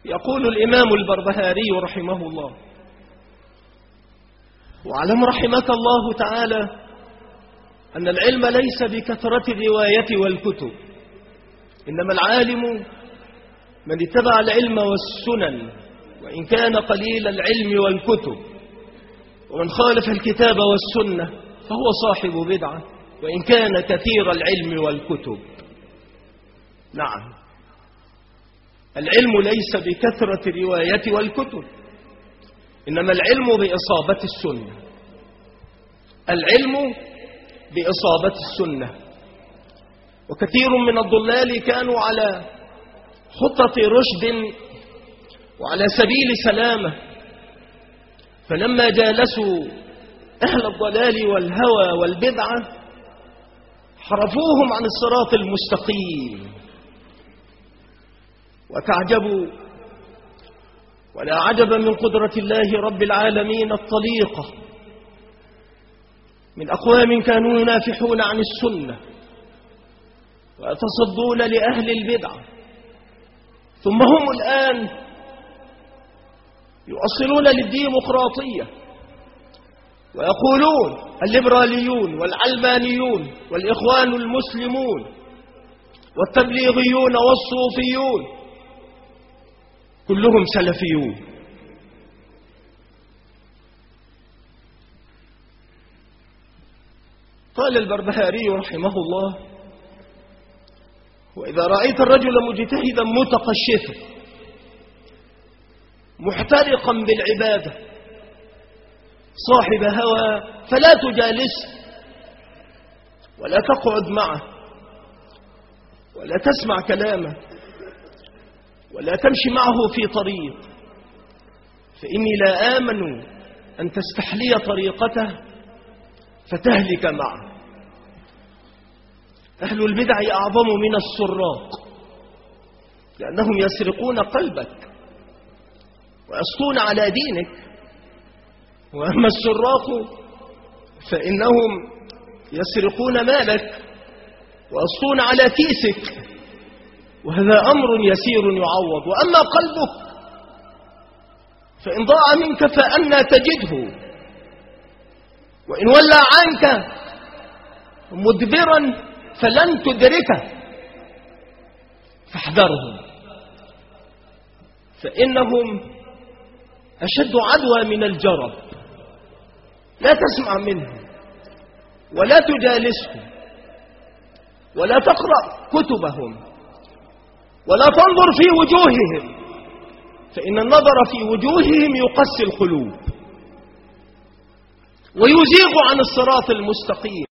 يقول الإمام البربهاري رحمه الله: واعلم رحمك الله تعالى أن العلم ليس بكثرة الرواية والكتب، إنما العالم من اتبع العلم والسنن وإن كان قليل العلم والكتب، ومن خالف الكتاب والسنة فهو صاحب بدعة وإن كان كثير العلم والكتب. نعم، العلم ليس بكثرة الرواية والكتب، إنما العلم بإصابة السنة. العلم بإصابة السنة. وكثير من الضلال كانوا على خطة رشد وعلى سبيل سلامة، فلما جالسوا أهل الضلال والهوى والبدعة حرفوهم عن الصراط المستقيم. وتعجبوا، ولا عجب من قدرة الله رب العالمين الطليقة من أقوام كانوا ينافحون عن السنة ويتصدون لأهل البدعة، ثم هم الآن يؤصلون للديمقراطية ويقولون الليبراليون والعلمانيون والإخوان المسلمون والتبليغيون والصوفيون كلهم سلفيون. قال البربهاري رحمه الله: وإذا رأيت الرجل مجتهدا متقشفا محترقا بالعبادة صاحب هوى فلا تجالسه ولا تقعد معه ولا تسمع كلامه ولا تمشي معه في طريق، فإني لا آمن أن تستحلي طريقته فتهلك معه. أهل البدع أعظم من السراق، لأنهم يسرقون قلبك ويسطون على دينك، وأما السراق فإنهم يسرقون مالك ويسطون على كيسك، وهذا أمر يسير يعوض. وأما قلبك فإن ضاع منك فأنى تجده، وإن ولى عنك مدبرا فلن تدركه، فاحذرهم، فإنهم أشد عدوى من الجرب. لا تسمع منهم ولا تجالسهم ولا تقرأ كتبهم ولا تنظر في وجوههم، فإن النظر في وجوههم يقسي القلوب ويزيغ عن الصراط المستقيم.